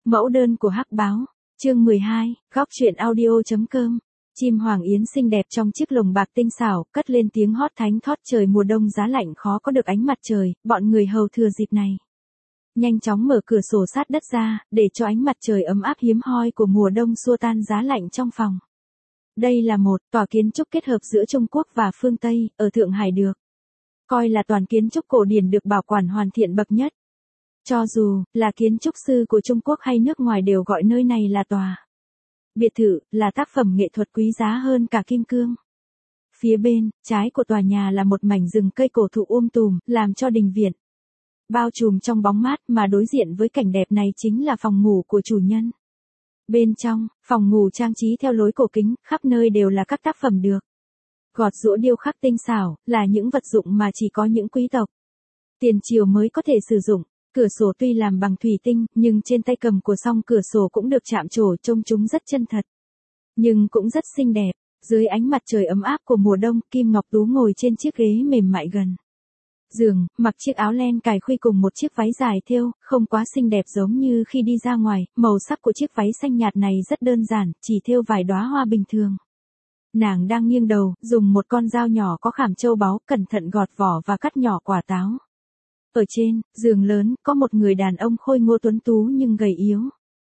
Mẫu đơn của hắc báo, chương 12, góc truyện audio.com. Chim hoàng yến xinh đẹp trong chiếc lồng bạc tinh xảo, cất lên tiếng hót thánh thót. Trời mùa đông giá lạnh khó có được ánh mặt trời, bọn người hầu thừa dịp này nhanh chóng mở cửa sổ sát đất ra, để cho ánh mặt trời ấm áp hiếm hoi của mùa đông xua tan giá lạnh trong phòng. Đây là một tòa kiến trúc kết hợp giữa Trung Quốc và phương Tây, ở Thượng Hải được coi là toàn kiến trúc cổ điển được bảo quản hoàn thiện bậc nhất. Cho dù là kiến trúc sư của Trung Quốc hay nước ngoài đều gọi nơi này là tòa biệt thự, là tác phẩm nghệ thuật quý giá hơn cả kim cương. Phía bên trái của tòa nhà là một mảnh rừng cây cổ thụ tùm, làm cho đình viện bao trùm trong bóng mát, mà đối diện với cảnh đẹp này chính là phòng ngủ của chủ nhân. Bên trong phòng ngủ trang trí theo lối cổ kính, khắp nơi đều là các tác phẩm được gọt giũa điêu khắc tinh xảo, là những vật dụng mà chỉ có những quý tộc tiền triều mới có thể sử dụng. Cửa sổ tuy làm bằng thủy tinh, nhưng trên tay cầm của song cửa sổ cũng được chạm trổ, trông chúng rất chân thật, nhưng cũng rất xinh đẹp. Dưới ánh mặt trời ấm áp của mùa đông, Kim Ngọc Tú ngồi trên chiếc ghế mềm mại gần giường, mặc chiếc áo len cài khuy cùng một chiếc váy dài thêu, không quá xinh đẹp giống như khi đi ra ngoài. Màu sắc của chiếc váy xanh nhạt này rất đơn giản, chỉ thêu vài đóa hoa bình thường. Nàng đang nghiêng đầu, dùng một con dao nhỏ có khảm châu báu, cẩn thận gọt vỏ và cắt nhỏ quả táo. Ở trên giường lớn, có một người đàn ông khôi ngô tuấn tú nhưng gầy yếu.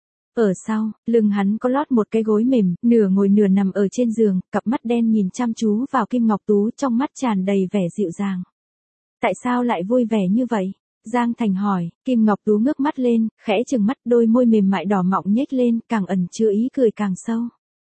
Ở sau lưng hắn có lót một cái gối mềm, nửa ngồi nửa nằm ở trên giường, cặp mắt đen nhìn chăm chú vào Kim Ngọc Tú, trong mắt tràn đầy vẻ dịu dàng. Tại sao lại vui vẻ như vậy? Giang Thành hỏi. Kim Ngọc Tú ngước mắt lên, khẽ trừng mắt, đôi môi mềm mại đỏ mọng nhếch lên, càng ẩn chứa ý cười càng sâu.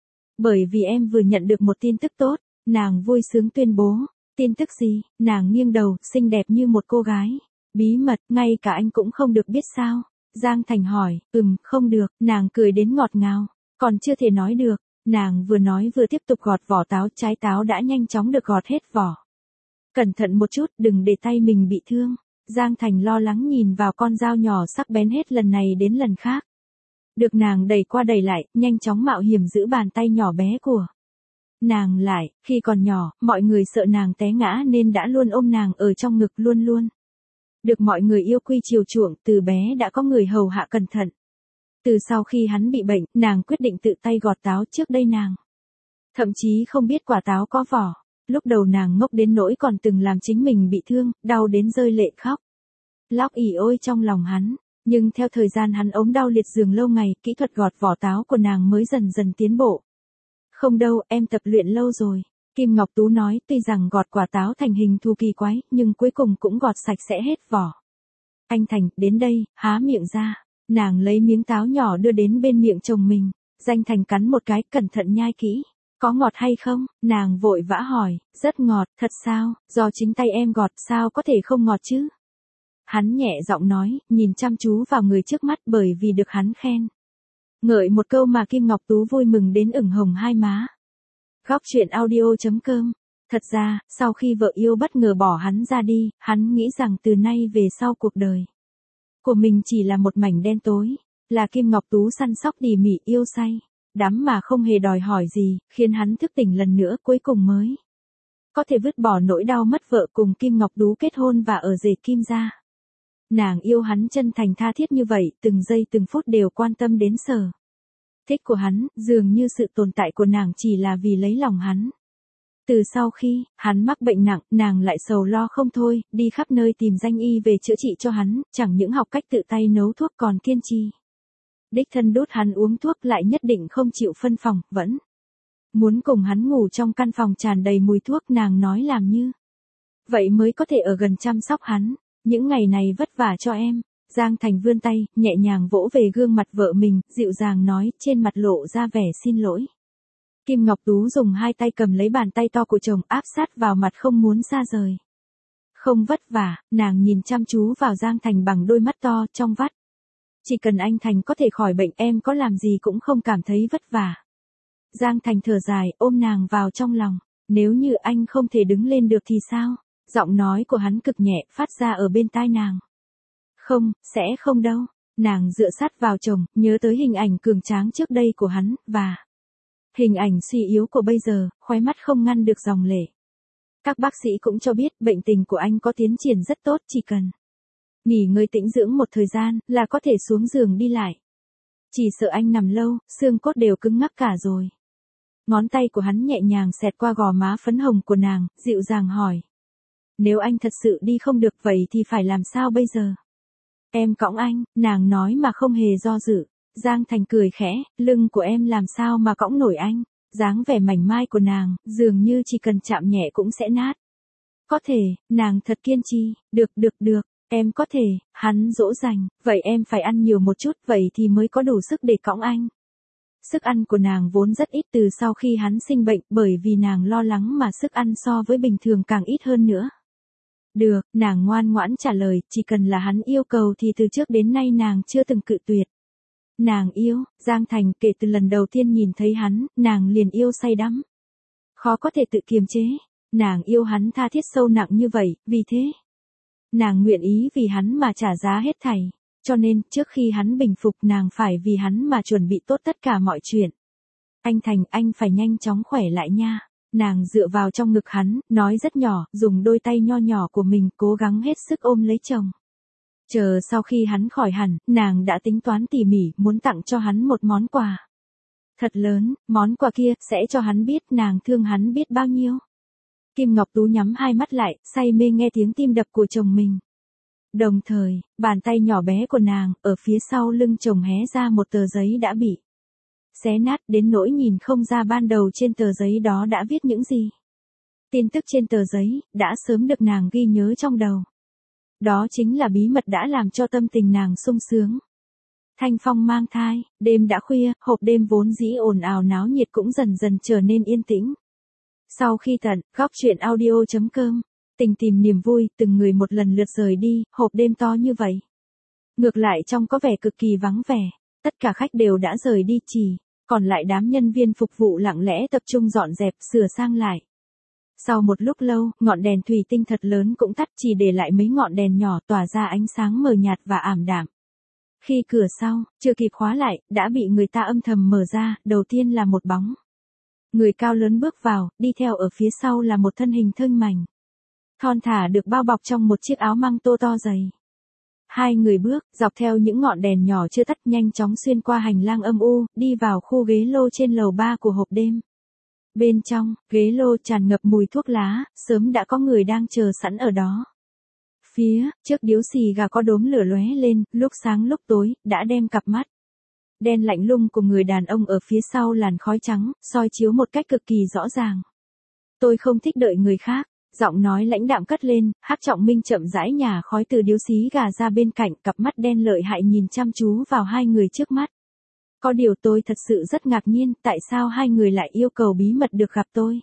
Bởi vì em vừa nhận được một tin tức tốt, nàng vui sướng tuyên bố. Tin tức gì? Nàng nghiêng đầu, xinh đẹp như một cô gái. Bí mật, ngay cả anh cũng không được biết sao? Giang Thành hỏi. Không được. Nàng cười đến ngọt ngào. Còn chưa thể nói được. Nàng vừa nói vừa tiếp tục gọt vỏ táo, trái táo đã nhanh chóng được gọt hết vỏ. Cẩn thận một chút, đừng để tay mình bị thương. Giang Thành lo lắng nhìn vào con dao nhỏ sắc bén hết lần này đến lần khác. Được nàng đẩy qua đẩy lại, nhanh chóng mạo hiểm giữ bàn tay nhỏ bé của nàng lại. Khi còn nhỏ, mọi người sợ nàng té ngã nên đã luôn ôm nàng ở trong ngực, luôn luôn được mọi người yêu quý chiều chuộng. Từ bé đã có người hầu hạ cẩn thận. Từ sau khi hắn bị bệnh, nàng quyết định tự tay gọt táo. Trước đây nàng thậm chí không biết quả táo có vỏ. Lúc đầu nàng ngốc đến nỗi còn từng làm chính mình bị thương, đau đến rơi lệ khóc lóc ỉ ôi trong lòng hắn. Nhưng theo thời gian hắn ốm đau liệt giường lâu ngày, kỹ thuật gọt vỏ táo của nàng mới dần dần tiến bộ. Không đâu, em tập luyện lâu rồi. Kim Ngọc Tú nói, tuy rằng gọt quả táo thành hình thù kỳ quái, nhưng cuối cùng cũng gọt sạch sẽ hết vỏ. Anh Thành, đến đây, há miệng ra. Nàng lấy miếng táo nhỏ đưa đến bên miệng chồng mình. Danh Thành cắn một cái, cẩn thận nhai kỹ. Có ngọt hay không? Nàng vội vã hỏi. Rất ngọt. Thật sao? Do chính tay em gọt, sao có thể không ngọt chứ? Hắn nhẹ giọng nói, nhìn chăm chú vào người trước mắt, bởi vì được hắn khen ngợi một câu mà Kim Ngọc Tú vui mừng đến ửng hồng hai má. Góc truyện audio.com. Thật ra, sau khi vợ yêu bất ngờ bỏ hắn ra đi, hắn nghĩ rằng từ nay về sau cuộc đời của mình chỉ là một mảnh đen tối. Là Kim Ngọc Tú săn sóc tỉ mỉ, yêu say đắm mà không hề đòi hỏi gì, khiến hắn thức tỉnh lần nữa, cuối cùng mới có thể vứt bỏ nỗi đau mất vợ, cùng Kim Ngọc Tú kết hôn và ở rể Kim gia. Nàng yêu hắn chân thành tha thiết như vậy, từng giây từng phút đều quan tâm đến sở thích của hắn, dường như sự tồn tại của nàng chỉ là vì lấy lòng hắn. Từ sau khi hắn mắc bệnh nặng, nàng lại sầu lo không thôi, đi khắp nơi tìm danh y về chữa trị cho hắn, chẳng những học cách tự tay nấu thuốc còn kiên trì đích thân đút hắn uống thuốc, lại nhất định không chịu phân phòng, vẫn muốn cùng hắn ngủ trong căn phòng tràn đầy mùi thuốc. Nàng nói làm như vậy mới có thể ở gần chăm sóc hắn. Những ngày này vất vả cho em. Giang Thành vươn tay, nhẹ nhàng vỗ về gương mặt vợ mình, dịu dàng nói, trên mặt lộ ra vẻ xin lỗi. Kim Ngọc Tú dùng hai tay cầm lấy bàn tay to của chồng, áp sát vào mặt không muốn xa rời. Không vất vả. Nàng nhìn chăm chú vào Giang Thành bằng đôi mắt to, trong vắt. Chỉ cần anh Thành có thể khỏi bệnh, em có làm gì cũng không cảm thấy vất vả. Giang Thành thở dài, ôm nàng vào trong lòng. Nếu như anh không thể đứng lên được thì sao? Giọng nói của hắn cực nhẹ, phát ra ở bên tai nàng. Không, sẽ không đâu. Nàng dựa sát vào chồng, nhớ tới hình ảnh cường tráng trước đây của hắn, và hình ảnh suy yếu của bây giờ, khóe mắt không ngăn được dòng lệ. Các bác sĩ cũng cho biết, bệnh tình của anh có tiến triển rất tốt, chỉ cần nghỉ ngơi tĩnh dưỡng một thời gian, là có thể xuống giường đi lại. Chỉ sợ anh nằm lâu, xương cốt đều cứng ngắc cả rồi. Ngón tay của hắn nhẹ nhàng xẹt qua gò má phấn hồng của nàng, dịu dàng hỏi. Nếu anh thật sự đi không được vậy thì phải làm sao bây giờ? Em cõng anh, nàng nói mà không hề do dự. Giang Thành cười khẽ, lưng của em làm sao mà cõng nổi anh? Dáng vẻ mảnh mai của nàng, dường như chỉ cần chạm nhẹ cũng sẽ nát. Có thể, nàng thật kiên trì, được, em có thể, hắn dỗ dành, vậy em phải ăn nhiều một chút vậy thì mới có đủ sức để cõng anh. Sức ăn của nàng vốn rất ít từ sau khi hắn sinh bệnh bởi vì nàng lo lắng mà sức ăn so với bình thường càng ít hơn nữa. Được, nàng ngoan ngoãn trả lời, chỉ cần là hắn yêu cầu thì từ trước đến nay nàng chưa từng cự tuyệt. Nàng yêu, Giang Thành kể từ lần đầu tiên nhìn thấy hắn, nàng liền yêu say đắm. Khó có thể tự kiềm chế, nàng yêu hắn tha thiết sâu nặng như vậy, vì thế. Nàng nguyện ý vì hắn mà trả giá hết thảy, cho nên trước khi hắn bình phục nàng phải vì hắn mà chuẩn bị tốt tất cả mọi chuyện. Anh Thành, anh phải nhanh chóng khỏe lại nha. Nàng dựa vào trong ngực hắn, nói rất nhỏ, dùng đôi tay nho nhỏ của mình cố gắng hết sức ôm lấy chồng. Chờ sau khi hắn khỏi hẳn, nàng đã tính toán tỉ mỉ muốn tặng cho hắn một món quà. Thật lớn, món quà kia sẽ cho hắn biết nàng thương hắn biết bao nhiêu. Kim Ngọc Tú nhắm hai mắt lại, say mê nghe tiếng tim đập của chồng mình. Đồng thời, bàn tay nhỏ bé của nàng, ở phía sau lưng chồng hé ra một tờ giấy đã bị xé nát đến nỗi nhìn không ra ban đầu trên tờ giấy đó đã viết những gì. Tin tức trên tờ giấy, đã sớm được nàng ghi nhớ trong đầu. Đó chính là bí mật đã làm cho tâm tình nàng sung sướng. Thanh Phong mang thai, đêm đã khuya, hộp đêm vốn dĩ ồn ào náo nhiệt cũng dần dần trở nên yên tĩnh. Sau khi tận, góc truyện audio.com, tình tìm niềm vui, từng người một lần lượt rời đi, hộp đêm to như vậy. Ngược lại trong có vẻ cực kỳ vắng vẻ, tất cả khách đều đã rời đi còn lại đám nhân viên phục vụ lặng lẽ tập trung dọn dẹp, sửa sang lại. Sau một lúc lâu, ngọn đèn thủy tinh thật lớn cũng tắt chỉ để lại mấy ngọn đèn nhỏ tỏa ra ánh sáng mờ nhạt và ảm đạm. Khi cửa sau, chưa kịp khóa lại, đã bị người ta âm thầm mở ra, đầu tiên là một bóng. Người cao lớn bước vào, đi theo ở phía sau là một thân hình thênh mảnh. Thon thả được bao bọc trong một chiếc áo măng tô to dày. Hai người bước, dọc theo những ngọn đèn nhỏ chưa tắt nhanh chóng xuyên qua hành lang âm u, đi vào khu ghế lô trên lầu 3 của hộp đêm. Bên trong, ghế lô tràn ngập mùi thuốc lá, sớm đã có người đang chờ sẵn ở đó. Phía, trước điếu xì gà có đốm lửa lóe lên, lúc sáng lúc tối, đã đem cặp mắt đen lạnh lùng của người đàn ông ở phía sau làn khói trắng, soi chiếu một cách cực kỳ rõ ràng. Tôi không thích đợi người khác. Giọng nói lãnh đạm cất lên, Hắc Trọng Minh chậm rãi nhả khói từ điếu xí gà ra bên cạnh, cặp mắt đen lợi hại nhìn chăm chú vào hai người trước mắt. Có điều tôi thật sự rất ngạc nhiên, tại sao hai người lại yêu cầu bí mật được gặp tôi.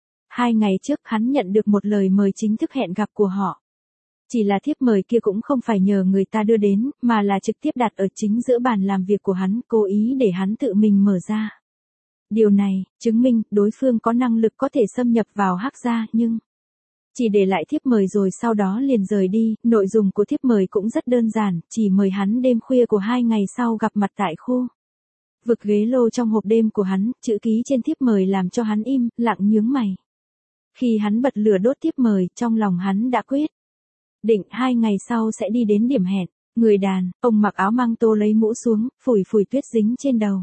2 ngày trước hắn nhận được một lời mời chính thức hẹn gặp của họ. Chỉ là thiếp mời kia cũng không phải nhờ người ta đưa đến, mà là trực tiếp đặt ở chính giữa bàn làm việc của hắn, cố ý để hắn tự mình mở ra. Điều này, chứng minh, đối phương có năng lực có thể xâm nhập vào Hắc gia, nhưng chỉ để lại thiếp mời rồi sau đó liền rời đi, nội dung của thiếp mời cũng rất đơn giản, chỉ mời hắn đêm khuya của 2 ngày sau gặp mặt tại khu vực ghế lô trong hộp đêm của hắn, chữ ký trên thiếp mời làm cho hắn im, lặng nhướng mày. Khi hắn bật lửa đốt thiếp mời, trong lòng hắn đã quyết định 2 ngày sau sẽ đi đến điểm hẹn. Người đàn ông mặc áo măng tô lấy mũ xuống, phủi phủi tuyết dính trên đầu.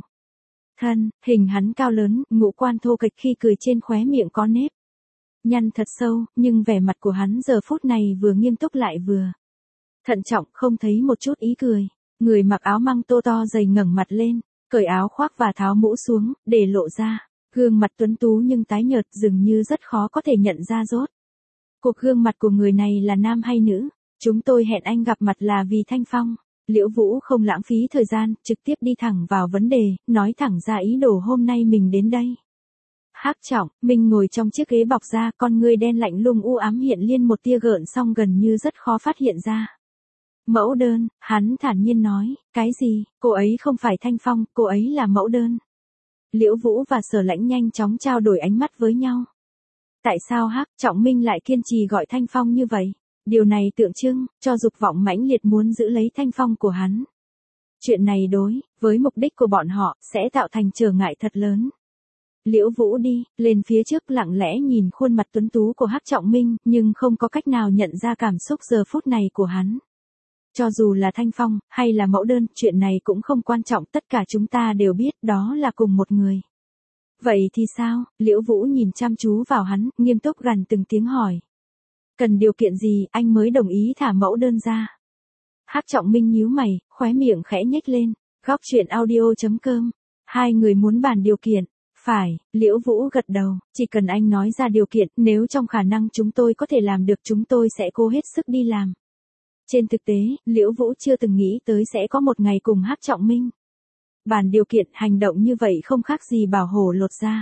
Hình hắn cao lớn, ngũ quan thô kệch, khi cười trên khóe miệng có nếp nhăn thật sâu, nhưng vẻ mặt của hắn giờ phút này vừa nghiêm túc lại vừa thận trọng, không thấy một chút ý cười. Người mặc áo măng tô to dày ngẩng mặt lên, cởi áo khoác và tháo mũ xuống, để lộ ra gương mặt tuấn tú nhưng tái nhợt, dường như rất khó có thể nhận ra rốt cuộc gương mặt của người này là nam hay nữ. Chúng tôi hẹn anh gặp mặt là vì Thanh Phong. Liễu Vũ không lãng phí thời gian, trực tiếp đi thẳng vào vấn đề, nói thẳng ra ý đồ hôm nay mình đến đây. Hắc Trọng Minh ngồi trong chiếc ghế bọc da, con ngươi đen lạnh lùng u ám hiện lên một tia gợn song gần như rất khó phát hiện ra. Mẫu đơn, hắn thản nhiên nói, cái gì, cô ấy không phải Thanh Phong, cô ấy là mẫu đơn. Liễu Vũ và Sở Lãnh nhanh chóng trao đổi ánh mắt với nhau. Tại sao Hắc Trọng Minh lại kiên trì gọi Thanh Phong như vậy? Điều này tượng trưng cho dục vọng mãnh liệt muốn giữ lấy Thanh Phong của hắn. Chuyện này đối với mục đích của bọn họ sẽ tạo thành trở ngại thật lớn. Liễu Vũ đi lên phía trước, lặng lẽ nhìn khuôn mặt tuấn tú của Hắc Trọng Minh, nhưng không có cách nào nhận ra cảm xúc giờ phút này của hắn. Cho dù là Thanh Phong, hay là mẫu đơn, chuyện này cũng không quan trọng, tất cả chúng ta đều biết đó là cùng một người. Vậy thì sao? Liễu Vũ nhìn chăm chú vào hắn, nghiêm túc gằn từng tiếng hỏi. Cần điều kiện gì, anh mới đồng ý thả mẫu đơn ra? Hắc Trọng Minh nhíu mày, khóe miệng khẽ nhếch lên. Góc chuyện audio.com. Hai người muốn bàn điều kiện. Phải, Liễu Vũ gật đầu, chỉ cần anh nói ra điều kiện, nếu trong khả năng chúng tôi có thể làm được chúng tôi sẽ cố hết sức đi làm. Trên thực tế, Liễu Vũ chưa từng nghĩ tới sẽ có một ngày cùng Hắc Trọng Minh. Bàn điều kiện hành động như vậy không khác gì bảo hổ lột da.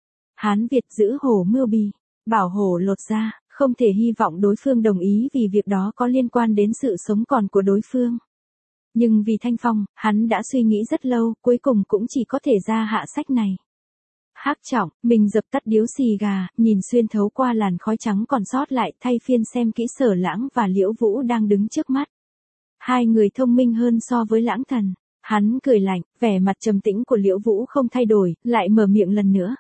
Hán Việt giữ hổ mưu bì, bảo hổ lột da, không thể hy vọng đối phương đồng ý vì việc đó có liên quan đến sự sống còn của đối phương. Nhưng vì Thanh Phong, hắn đã suy nghĩ rất lâu, cuối cùng cũng chỉ có thể ra hạ sách này. Hắc Trọng, mình dập tắt điếu xì gà, nhìn xuyên thấu qua làn khói trắng còn sót lại, thay phiên xem kỹ Sở Lãng và Liễu Vũ đang đứng trước mắt. Hai người thông minh hơn so với Lãng Thần. Hắn cười lạnh, vẻ mặt trầm tĩnh của Liễu Vũ không thay đổi, lại mở miệng lần nữa.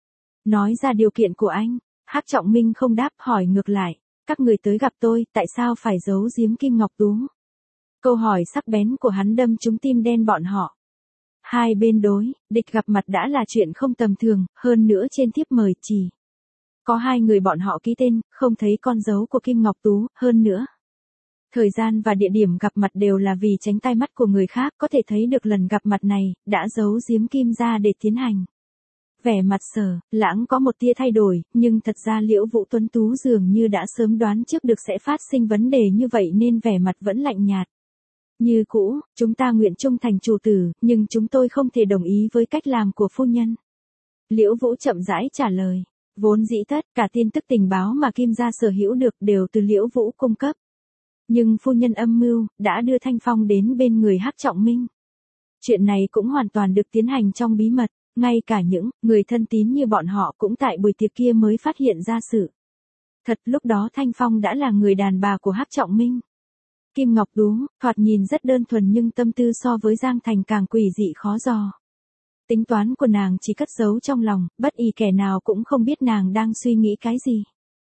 Nói ra điều kiện của anh. Hắc Trọng Minh không đáp, hỏi ngược lại. Các người tới gặp tôi, tại sao phải giấu giếm Kim Ngọc Tú? Câu hỏi sắc bén của hắn đâm trúng tim đen bọn họ. Hai bên đối địch gặp mặt đã là chuyện không tầm thường, hơn nữa trên thiếp mời chỉ có hai người bọn họ ký tên, không thấy con dấu của Kim Ngọc Tú, hơn nữa. Thời gian và địa điểm gặp mặt đều là vì tránh tai mắt của người khác, có thể thấy được lần gặp mặt này, đã giấu giếm Kim ra để tiến hành. Vẻ mặt Sở Lãng có một tia thay đổi, nhưng thật ra Liễu Vũ tuấn tú dường như đã sớm đoán trước được sẽ phát sinh vấn đề như vậy nên vẻ mặt vẫn lạnh nhạt. Như cũ, chúng ta nguyện trung thành chủ tử, nhưng chúng tôi không thể đồng ý với cách làm của phu nhân. Liễu Vũ chậm rãi trả lời. Vốn dĩ tất cả tin tức tình báo mà Kim gia sở hữu được đều từ Liễu Vũ cung cấp. Nhưng phu nhân âm mưu, đã đưa Thanh Phong đến bên người Hắc Trọng Minh. Chuyện này cũng hoàn toàn được tiến hành trong bí mật, ngay cả những người thân tín như bọn họ cũng tại buổi tiệc kia mới phát hiện ra sự. Thật lúc đó Thanh Phong đã là người đàn bà của Hắc Trọng Minh. Kim Ngọc Tú, thoạt nhìn rất đơn thuần nhưng tâm tư so với Giang Thành càng quỷ dị khó dò. Tính toán của nàng chỉ cất giấu trong lòng, bất kỳ kẻ nào cũng không biết nàng đang suy nghĩ cái gì.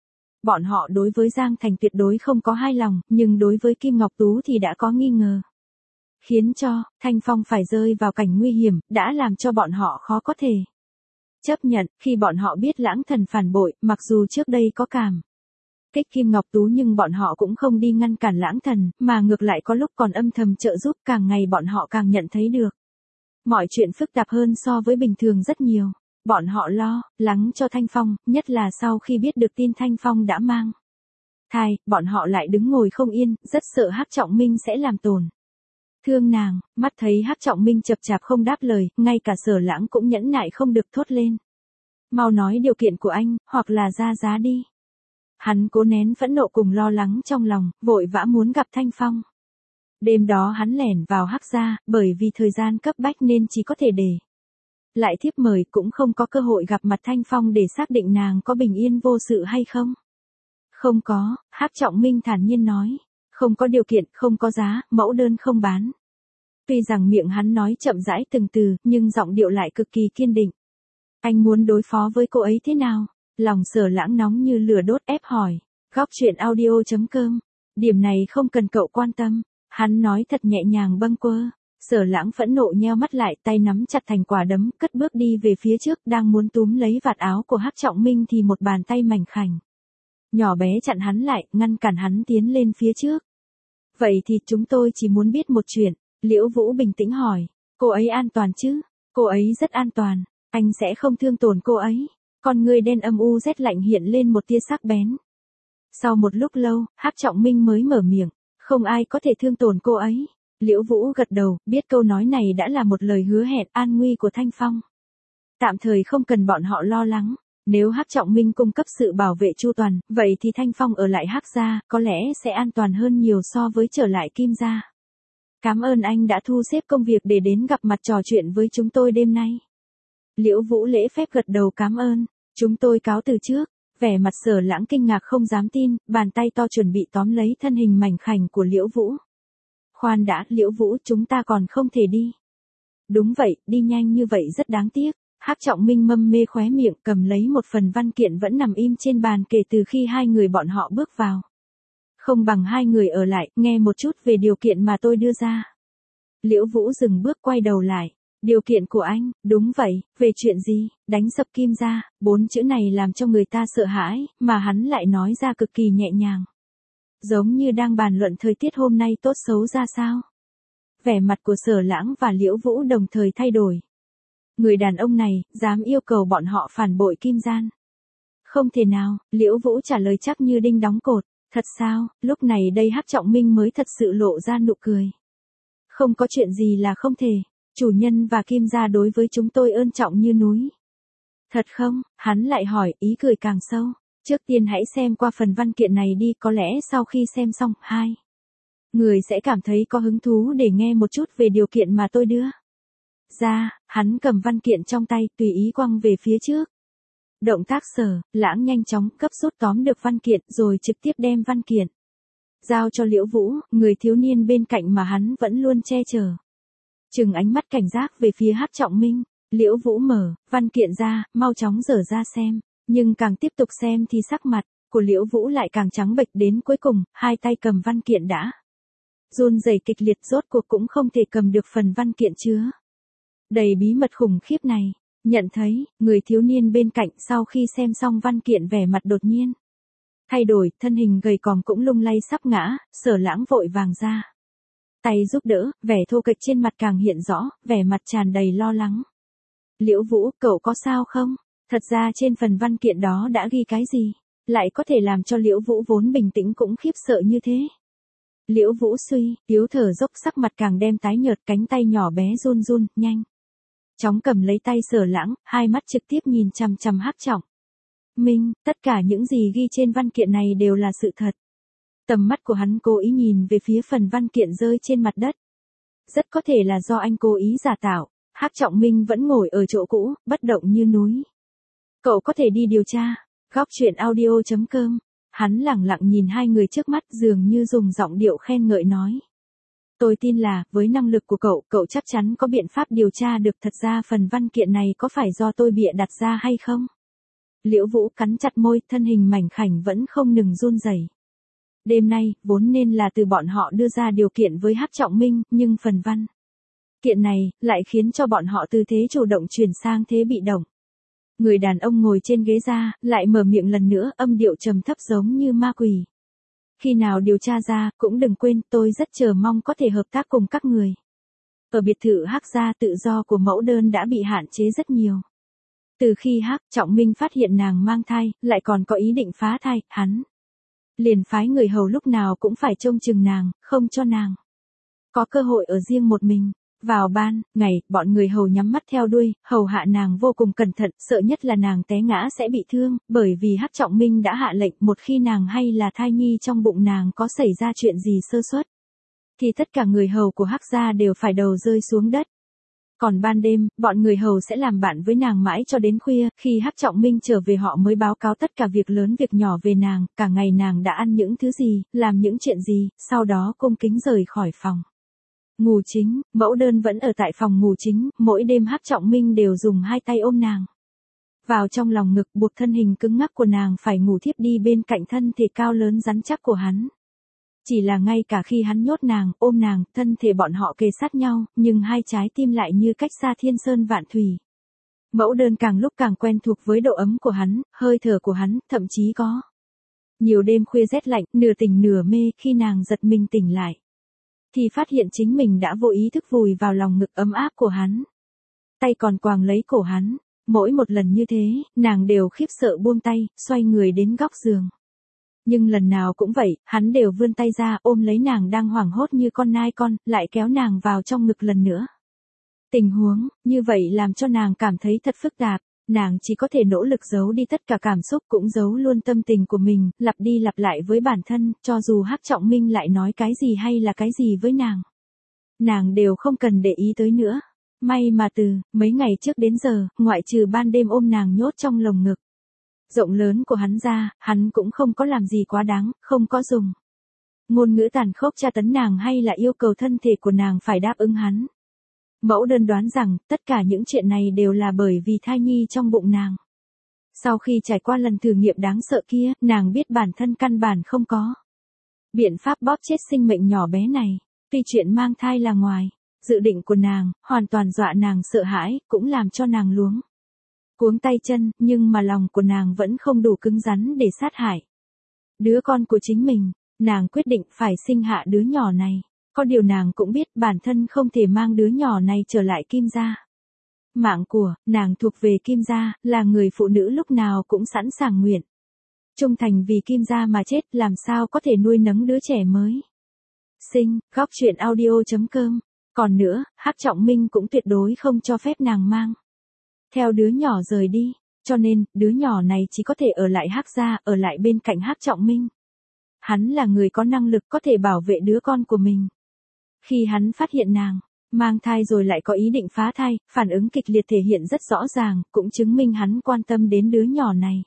Bọn họ đối với Giang Thành tuyệt đối không có hai lòng, nhưng đối với Kim Ngọc Tú thì đã có nghi ngờ. Khiến cho Thanh Phong phải rơi vào cảnh nguy hiểm, đã làm cho bọn họ khó có thể chấp nhận, khi bọn họ biết Lãng Thần phản bội, mặc dù trước đây có cảm kích Kim Ngọc Tú nhưng bọn họ cũng không đi ngăn cản Lãng Thần, mà ngược lại có lúc còn âm thầm trợ giúp, càng ngày bọn họ càng nhận thấy được. Mọi chuyện phức tạp hơn so với bình thường rất nhiều. Bọn họ lo lắng cho Thanh Phong, nhất là sau khi biết được tin Thanh Phong đã mang thai, bọn họ lại đứng ngồi không yên, rất sợ Hắc Trọng Minh sẽ làm tổn thương nàng. Mắt thấy Hắc Trọng Minh chập chạp không đáp lời, ngay cả Sở Lãng cũng nhẫn nại không được thốt lên. Mau nói điều kiện của anh, hoặc là ra giá đi. Hắn cố nén phẫn nộ cùng lo lắng trong lòng, vội vã muốn gặp Thanh Phong. Đêm đó hắn lẻn vào Hắc gia, bởi vì thời gian cấp bách nên chỉ có thể để lại thiếp mời, cũng không có cơ hội gặp mặt Thanh Phong để xác định nàng có bình yên vô sự hay không. Không có, Hắc Trọng Minh thản nhiên nói. Không có điều kiện, không có giá, mẫu đơn không bán. Tuy rằng miệng hắn nói chậm rãi từng từ, nhưng giọng điệu lại cực kỳ kiên định. Anh muốn đối phó với cô ấy thế nào? Lòng Sở Lãng nóng như lửa đốt ép hỏi. Góc chuyện audio.com. Điểm này không cần cậu quan tâm. Hắn nói thật nhẹ nhàng bâng quơ. Sở Lãng phẫn nộ nheo mắt lại, tay nắm chặt thành quả đấm, cất bước đi về phía trước, đang muốn túm lấy vạt áo của Hắc Trọng Minh thì một bàn tay mảnh khảnh nhỏ bé chặn hắn lại, ngăn cản hắn tiến lên phía trước. Vậy thì chúng tôi chỉ muốn biết một chuyện. Liễu Vũ bình tĩnh hỏi. Cô ấy an toàn chứ? Cô ấy rất an toàn. Anh sẽ không thương tổn cô ấy. Con người đen âm u rét lạnh hiện lên một tia sắc bén. Sau một lúc lâu, Hắc Trọng Minh mới mở miệng. Không ai có thể thương tổn cô ấy. Liễu Vũ gật đầu, biết câu nói này đã là một lời hứa hẹn an nguy của Thanh Phong. Tạm thời không cần bọn họ lo lắng. Nếu Hắc Trọng Minh cung cấp sự bảo vệ chu toàn, vậy thì Thanh Phong ở lại Hắc gia, có lẽ sẽ an toàn hơn nhiều so với trở lại Kim gia. Cảm ơn anh đã thu xếp công việc để đến gặp mặt trò chuyện với chúng tôi đêm nay. Liễu Vũ lễ phép gật đầu cảm ơn. Chúng tôi cáo từ trước. Vẻ mặt Sở Lãng kinh ngạc không dám tin, bàn tay to chuẩn bị tóm lấy thân hình mảnh khảnh của Liễu Vũ. Khoan đã, Liễu Vũ, chúng ta còn không thể đi. Đúng vậy, đi nhanh như vậy rất đáng tiếc. Hắc Trọng Minh mâm mê khóe miệng, cầm lấy một phần văn kiện vẫn nằm im trên bàn kể từ khi hai người bọn họ bước vào. Không bằng hai người ở lại, nghe một chút về điều kiện mà tôi đưa ra. Liễu Vũ dừng bước quay đầu lại. Điều kiện của anh, đúng vậy, về chuyện gì, đánh sập Kim gia, 4 chữ này làm cho người ta sợ hãi, mà hắn lại nói ra cực kỳ nhẹ nhàng. Giống như đang bàn luận thời tiết hôm nay tốt xấu ra sao. Vẻ mặt của Sở Lãng và Liễu Vũ đồng thời thay đổi. Người đàn ông này, dám yêu cầu bọn họ phản bội Kim Gian. Không thể nào, Liễu Vũ trả lời chắc như đinh đóng cột. Thật sao, lúc này đây Hắc Trọng Minh mới thật sự lộ ra nụ cười. Không có chuyện gì là không thể, chủ nhân và Kim gia đối với chúng tôi ơn trọng như núi. Thật không, hắn lại hỏi, ý cười càng sâu. Trước tiên hãy xem qua phần văn kiện này đi, có lẽ sau khi xem xong, người sẽ cảm thấy có hứng thú để nghe một chút về điều kiện mà tôi đưa ra. Hắn cầm văn kiện trong tay, tùy ý quăng về phía trước. Động tác Sở Lãng nhanh chóng cấp rút tóm được văn kiện rồi trực tiếp đem văn kiện giao cho Liễu Vũ, người thiếu niên bên cạnh mà hắn vẫn luôn che chở. Trừng ánh mắt cảnh giác về phía Hắc Trọng Minh, Liễu Vũ mở văn kiện ra, mau chóng dở ra xem, nhưng càng tiếp tục xem thì sắc mặt của Liễu Vũ lại càng trắng bệch, đến cuối cùng, hai tay cầm văn kiện đã run rẩy kịch liệt, rốt cuộc cũng không thể cầm được phần văn kiện chứa đầy bí mật khủng khiếp này. Nhận thấy, người thiếu niên bên cạnh sau khi xem xong văn kiện vẻ mặt đột nhiên thay đổi, thân hình gầy còm cũng lung lay sắp ngã. Sở Lãng vội vàng ra tay giúp đỡ, vẻ thô kệch trên mặt càng hiện rõ, vẻ mặt tràn đầy lo lắng. Liễu Vũ, cậu có sao không? Thật ra trên phần văn kiện đó đã ghi cái gì? Lại có thể làm cho Liễu Vũ vốn bình tĩnh cũng khiếp sợ như thế. Liễu Vũ suy, yếu thở dốc, sắc mặt càng đem tái nhợt, cánh tay nhỏ bé run run, nhanh chóng cầm lấy tay Sở Lãng, hai mắt trực tiếp nhìn chằm chằm Hắc Trọng Minh, tất cả những gì ghi trên văn kiện này đều là sự thật. Tầm mắt của hắn cố ý nhìn về phía phần văn kiện rơi trên mặt đất. Rất có thể là do anh cố ý giả tạo. Hắc Trọng Minh vẫn ngồi ở chỗ cũ, bất động như núi. Cậu có thể đi điều tra. Góc truyện audio.com. Hắn lẳng lặng nhìn hai người trước mắt, dường như dùng giọng điệu khen ngợi nói. Tôi tin là, với năng lực của cậu chắc chắn có biện pháp điều tra được. Thật ra phần văn kiện này có phải do tôi bịa đặt ra hay không? Liễu Vũ cắn chặt môi, thân hình mảnh khảnh vẫn không ngừng run rẩy. Đêm nay, vốn nên là từ bọn họ đưa ra điều kiện với Hắc Trọng Minh, nhưng phần văn kiện này, lại khiến cho bọn họ từ thế chủ động chuyển sang thế bị động. Người đàn ông ngồi trên ghế ra, lại mở miệng lần nữa, âm điệu trầm thấp giống như ma quỷ. Khi nào điều tra ra, cũng đừng quên, tôi rất chờ mong có thể hợp tác cùng các người. Ở biệt thự Hắc gia, tự do của mẫu đơn đã bị hạn chế rất nhiều. Từ khi Hắc Trọng Minh phát hiện nàng mang thai, lại còn có ý định phá thai, hắn liền phái người hầu lúc nào cũng phải trông chừng nàng, không cho nàng có cơ hội ở riêng một mình. Vào ban ngày, bọn người hầu nhắm mắt theo đuôi, hầu hạ nàng vô cùng cẩn thận, sợ nhất là nàng té ngã sẽ bị thương, bởi vì Hắc Trọng Minh đã hạ lệnh, một khi nàng hay là thai nhi trong bụng nàng có xảy ra chuyện gì sơ suất, thì tất cả người hầu của Hắc gia đều phải đầu rơi xuống đất. Còn ban đêm, bọn người hầu sẽ làm bạn với nàng mãi cho đến khuya, khi Hắc Trọng Minh trở về họ mới báo cáo tất cả việc lớn việc nhỏ về nàng, cả ngày nàng đã ăn những thứ gì, làm những chuyện gì, sau đó cung kính rời khỏi phòng ngủ chính. Mẫu đơn vẫn ở tại phòng ngủ chính, mỗi đêm Hắc Trọng Minh đều dùng hai tay ôm nàng vào trong lòng ngực, buộc thân hình cứng ngắc của nàng phải ngủ thiếp đi bên cạnh thân thể cao lớn rắn chắc của hắn. Chỉ là ngay cả khi hắn nhốt nàng, ôm nàng, thân thể bọn họ kề sát nhau, nhưng hai trái tim lại như cách xa thiên sơn vạn thủy. Mẫu đơn càng lúc càng quen thuộc với độ ấm của hắn, hơi thở của hắn, thậm chí có nhiều đêm khuya rét lạnh, nửa tỉnh nửa mê, khi nàng giật mình tỉnh lại thì phát hiện chính mình đã vô ý thức vùi vào lòng ngực ấm áp của hắn. Tay còn quàng lấy cổ hắn. Mỗi một lần như thế, nàng đều khiếp sợ buông tay, xoay người đến góc giường. Nhưng lần nào cũng vậy, hắn đều vươn tay ra, ôm lấy nàng đang hoảng hốt như con nai con, lại kéo nàng vào trong ngực lần nữa. Tình huống như vậy làm cho nàng cảm thấy thật phức tạp. Nàng chỉ có thể nỗ lực giấu đi tất cả cảm xúc, cũng giấu luôn tâm tình của mình, lặp đi lặp lại với bản thân, cho dù Hắc Trọng Minh lại nói cái gì hay là cái gì với nàng đều không cần để ý tới nữa. May mà từ mấy ngày trước đến giờ, ngoại trừ ban đêm ôm nàng nhốt trong lồng ngực rộng lớn của hắn ra, hắn cũng không có làm gì quá đáng, không có dùng ngôn ngữ tàn khốc tra tấn nàng hay là yêu cầu thân thể của nàng phải đáp ứng hắn. Mẫu đơn đoán rằng, tất cả những chuyện này đều là bởi vì thai nhi trong bụng nàng. Sau khi trải qua lần thử nghiệm đáng sợ kia, nàng biết bản thân căn bản không có Biện pháp bóp chết sinh mệnh nhỏ bé này, tuy chuyện mang thai là ngoài dự định của nàng, hoàn toàn dọa nàng sợ hãi, cũng làm cho nàng luống cuống tay chân, nhưng mà lòng của nàng vẫn không đủ cứng rắn để sát hại đứa con của chính mình. Nàng quyết định phải sinh hạ đứa nhỏ này. Có điều nàng cũng biết bản thân không thể mang đứa nhỏ này trở lại Kim gia. Mạng của nàng thuộc về Kim gia, là người phụ nữ lúc nào cũng sẵn sàng nguyện trung thành vì Kim gia mà chết, làm sao có thể nuôi nấng đứa trẻ mới sinh. Góc truyện audio.com. Còn nữa, Hắc Trọng Minh cũng tuyệt đối không cho phép nàng mang theo đứa nhỏ rời đi, cho nên đứa nhỏ này chỉ có thể ở lại Hắc gia, ở lại bên cạnh Hắc Trọng Minh. Hắn là người có năng lực có thể bảo vệ đứa con của mình. Khi hắn phát hiện nàng mang thai rồi lại có ý định phá thai, phản ứng kịch liệt thể hiện rất rõ ràng, cũng chứng minh hắn quan tâm đến đứa nhỏ này.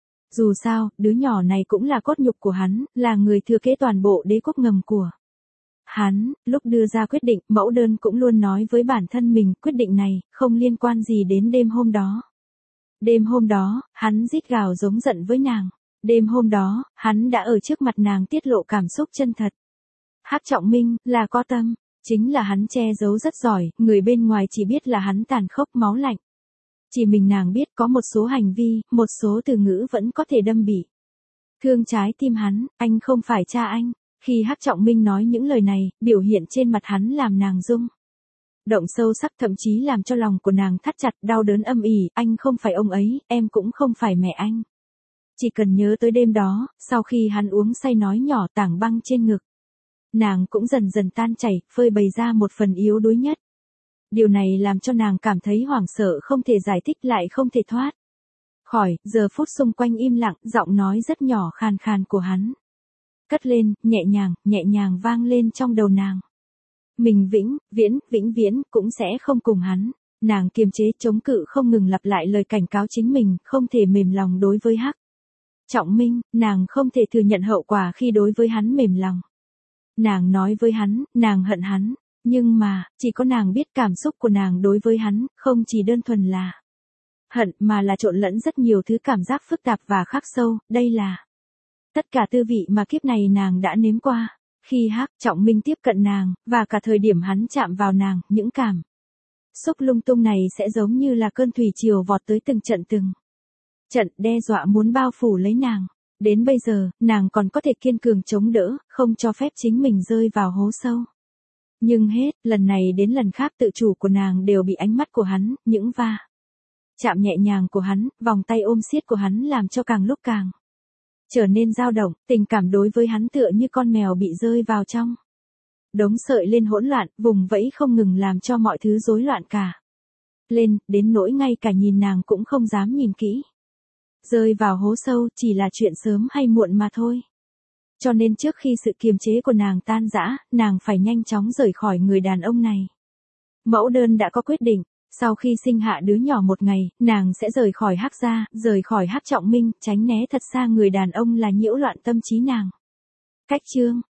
Dù sao, đứa nhỏ này cũng là cốt nhục của hắn, là người thừa kế toàn bộ đế quốc ngầm của hắn. Lúc đưa ra quyết định, mẫu đơn cũng luôn nói với bản thân mình, quyết định này không liên quan gì đến đêm hôm đó. Đêm hôm đó, hắn rít gào giống giận với nàng. Đêm hôm đó, hắn đã ở trước mặt nàng tiết lộ cảm xúc chân thật. Hắc Trọng Minh là có tâm, chính là hắn che giấu rất giỏi, người bên ngoài chỉ biết là hắn tàn khốc máu lạnh. Chỉ mình nàng biết có một số hành vi, một số từ ngữ vẫn có thể đâm bị thương trái tim hắn. Anh không phải cha anh. Khi Hắc Trọng Minh nói những lời này, biểu hiện trên mặt hắn làm nàng rung động sâu sắc, thậm chí làm cho lòng của nàng thắt chặt, đau đớn âm ỉ. Anh không phải ông ấy, em cũng không phải mẹ anh. Chỉ cần nhớ tới đêm đó, sau khi hắn uống say nói nhỏ, tảng băng trên ngực nàng cũng dần dần tan chảy, phơi bày ra một phần yếu đuối nhất. Điều này làm cho nàng cảm thấy hoảng sợ, không thể giải thích lại không thể thoát khỏi. Giờ phút xung quanh im lặng, giọng nói rất nhỏ khàn khàn của hắn cất lên, nhẹ nhàng vang lên trong đầu nàng. Mình vĩnh viễn cũng sẽ không cùng hắn. Nàng kiềm chế, chống cự, không ngừng lặp lại lời cảnh cáo chính mình, không thể mềm lòng đối với Hắc Trọng Minh, nàng không thể thừa nhận hậu quả khi đối với hắn mềm lòng. Nàng nói với hắn, nàng hận hắn, nhưng mà, chỉ có nàng biết cảm xúc của nàng đối với hắn, không chỉ đơn thuần là hận mà là trộn lẫn rất nhiều thứ cảm giác phức tạp và khắc sâu. Đây là tất cả tư vị mà kiếp này nàng đã nếm qua. Khi Hắc Trọng Minh tiếp cận nàng, và cả thời điểm hắn chạm vào nàng, những cảm xúc lung tung này sẽ giống như là cơn thủy triều vọt tới từng trận đe dọa muốn bao phủ lấy nàng. Đến bây giờ, nàng còn có thể kiên cường chống đỡ, không cho phép chính mình rơi vào hố sâu. Nhưng hết, lần này đến lần khác, tự chủ của nàng đều bị ánh mắt của hắn, những va chạm nhẹ nhàng của hắn, vòng tay ôm siết của hắn làm cho càng lúc càng trở nên dao động. Tình cảm đối với hắn tựa như con mèo bị rơi vào trong đống sợi lên hỗn loạn, vùng vẫy không ngừng, làm cho mọi thứ rối loạn cả lên, đến nỗi ngay cả nhìn nàng cũng không dám nhìn kỹ. Rơi vào hố sâu chỉ là chuyện sớm hay muộn mà thôi. Cho nên trước khi sự kiềm chế của nàng tan rã, nàng phải nhanh chóng rời khỏi người đàn ông này. Mẫu đơn đã có quyết định, sau khi sinh hạ đứa nhỏ một ngày, nàng sẽ rời khỏi Hắc gia, rời khỏi Hắc Trọng Minh, tránh né thật xa người đàn ông là nhiễu loạn tâm trí nàng. Cách chương